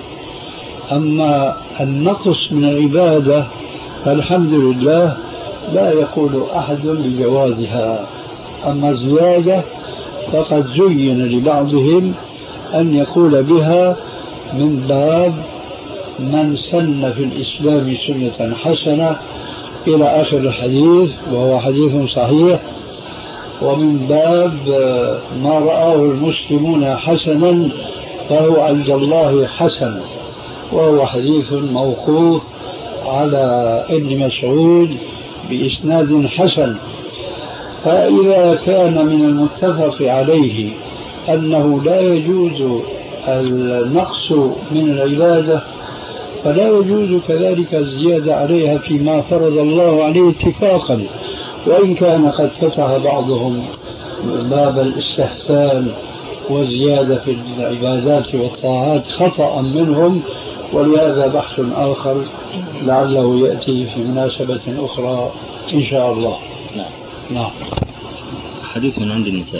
أما النقص من العبادة فالحمد لله لا يقول أحد بجوازها، أما الزيادة فقد زين لبعضهم أن يقول بها من باب من سن في الإسلام سنة حسنة إلى آخر الحديث، وهو حديث صحيح، ومن باب ما رآه المسلمون حسنا فهو عند الله حسن، وهو حديث موقوف على ابن مسعود بإسناد حسن. فإذا كان من المتفق عليه أنه لا يجوز النقص من العبادة فلا يجوز كذلك الزيادة عليها فيما فرض الله عليه اتفاقا، وإن كان قد فتح بعضهم باب الاستحسان والزيادة في العبادات والطاعات خطأ منهم، ولهذا بحث آخر لعله يأتي في مناسبة أخرى إن شاء الله. نعم. نعم. حديث من عند النساء.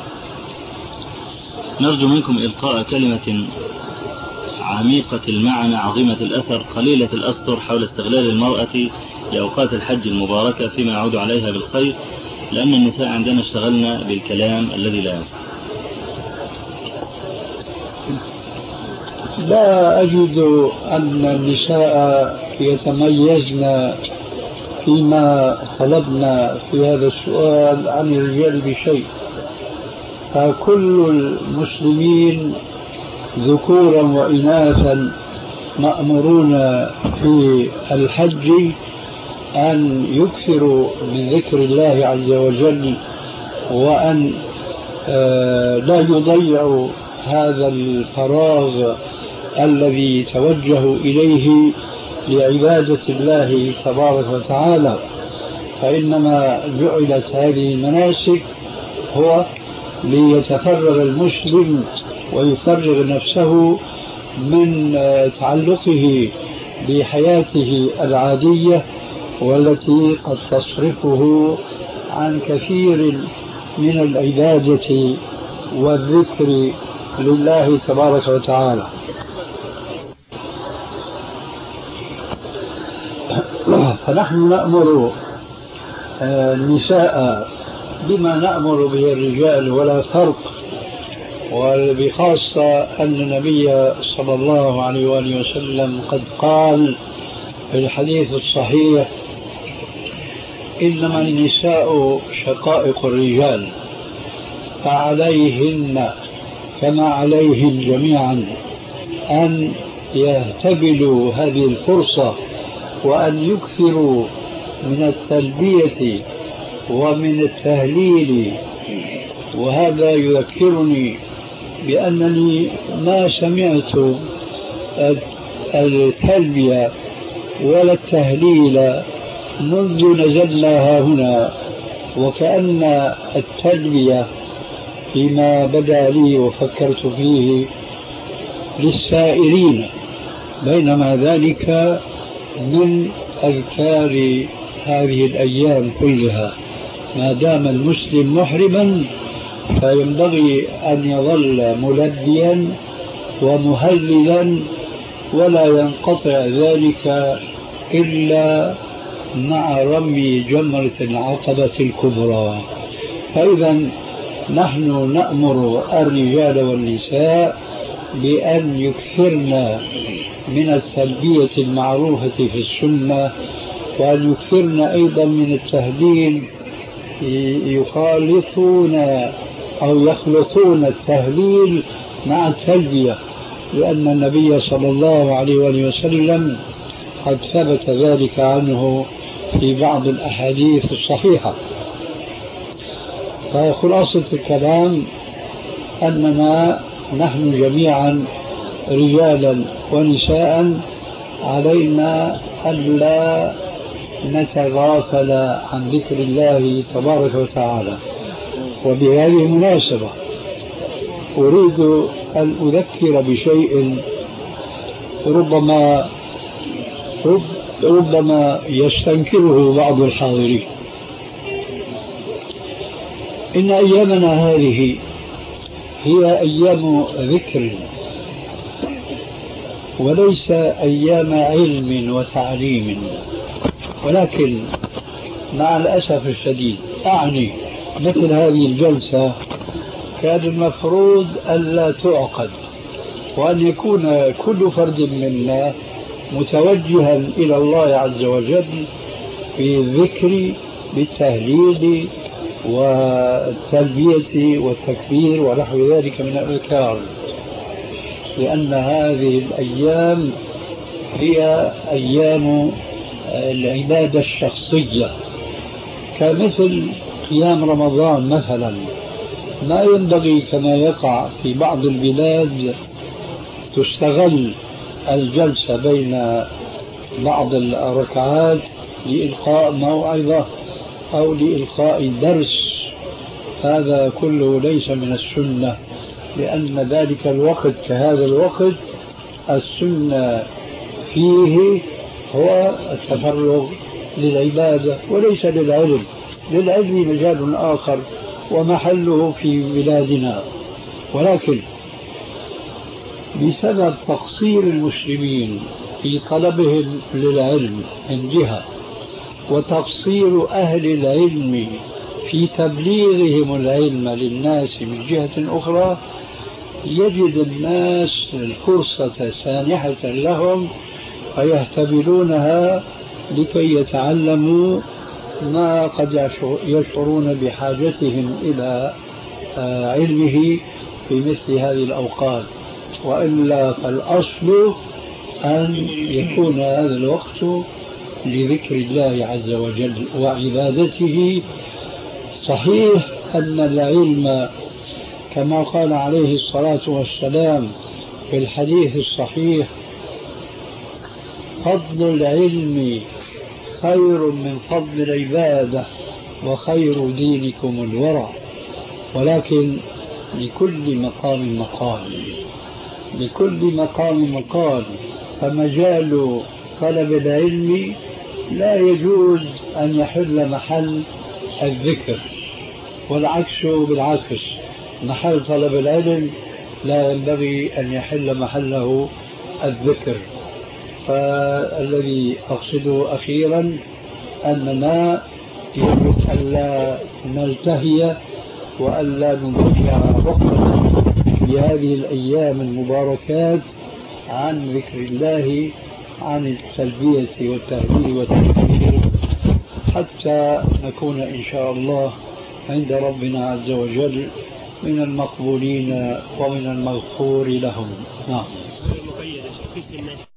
نرجو منكم إلقاء كلمة عميقة المعنى عظيمة الأثر قليلة الأسطر حول استغلال المرأة لأوقات الحج المباركة فيما يعود عليها بالخير، لأن النساء عندنا اشتغلنا بالكلام الذي لا ينفع. لا أجد أن النساء يتميزن فيما طلبنا في هذا السؤال عن الرجال بشيء، فكل المسلمين ذكورا وإناثا مأمورون في الحج أن يكثروا من ذكر الله عز وجل، وأن لا يضيعوا هذا الفراغ الذي توجهوا إليه لعبادة الله تبارك وتعالى. فإنما جعلت هذه المناسك هو ليتفرغ المسلم ويفرغ نفسه من تعلقه بحياته العادية والتي قد تصرفه عن كثير من العبادة والذكر لله تبارك وتعالى. فنحن نأمر النساء بما نأمر به الرجال، ولا فرق وبخاصة أن النبي صلى الله عليه وآله وسلم قد قال في الحديث الصحيح: إنما النساء شقائق الرجال، فعليهن كما عليهم جميعا أن يهتبلوا هذه الفرصة وأن يكثروا من التلبية ومن التهليل. وهذا يذكرني بأنني ما سمعت التلبية ولا التهليل منذ نزلنا هنا، وكأن التلبية فيما بدا لي وفكرت فيه للسائرين، بينما ذلك من أذكار هذه الأيام كلها. ما دام المسلم محرما فينبغي أن يظل ملبيا ومهللا، ولا ينقطع ذلك إلا مع رمي جمرة العقبة الكبرى. فإذا نحن نأمر الرجال والنساء بأن يكثرن من التلبية المعروفة في السنة، وأن يكثرن أيضا من التهليل، يخالطون أو يخلطون التهليل مع التلبية، لأن النبي صلى الله عليه وآله وسلم قد ثبت ذلك عنه في بعض الأحاديث الصحيحة. فخلاصة الكلام أننا نحن جميعا رجالا ونساء علينا ألا نتغافل عن ذكر الله تبارك وتعالى. وبهذه المناسبة أريد أن أذكر بشيء ربما رب ربما يستنكره بعض الحاضرين. إن أيامنا هذه هي أيام ذكر وليس أيام علم وتعليم، ولكن مع الأسف الشديد أعني مثل هذه الجلسة كان المفروض ألا تعقد، وأن يكون كل فرد منا متوجها إلى الله عز وجل بالذكر بالتهليل والتلبية والتكبير ونحو ذلك من الأذكار، لأن هذه الأيام هي أيام العبادة الشخصية، كمثل قيام رمضان مثلا. ما ينبغي كما يقع في بعض البلاد تستغل الجلسة بين بعض الركعات لإلقاء موعظة أو لإلقاء درس، هذا كله ليس من السنة، لأن ذلك الوقت كهذا الوقت السنة فيه هو التفرغ للعبادة وليس للعلم. للعلم مجال آخر ومحله في بلادنا، ولكن بسبب تقصير المسلمين في طلبهم للعلم من جهة، وتقصير أهل العلم في تبليغهم العلم للناس من جهة أخرى، يجد الناس الفرصة سانحة لهم فيهتبلونها لكي يتعلموا ما قد يشعرون بحاجتهم إلى علمه في مثل هذه الأوقات. وإلا فالأصل أن يكون هذا الوقت لذكر الله عز وجل وعبادته. صحيح أن العلم كما قال عليه الصلاة والسلام في الحديث الصحيح: فضل العلم خير من فضل العبادة وخير دينكم الورع. ولكن لكل مقام مقال، لكل مقام مقال. فمجال طلب العلم لا يجوز أن يحل محل الذكر، والعكس بالعكس، محل طلب العلم لا ينبغي أن يحل محله الذكر. فالذي أقصده أخيرا أننا يجب ألا نلتهي وألا نضيع وقتنا في هذه الأيام المباركات عن ذكر الله، عن التلبية والتهليل والتكبير، حتى نكون إن شاء الله عند ربنا عز وجل من المقبولين ومن المغفور لهم. نعم.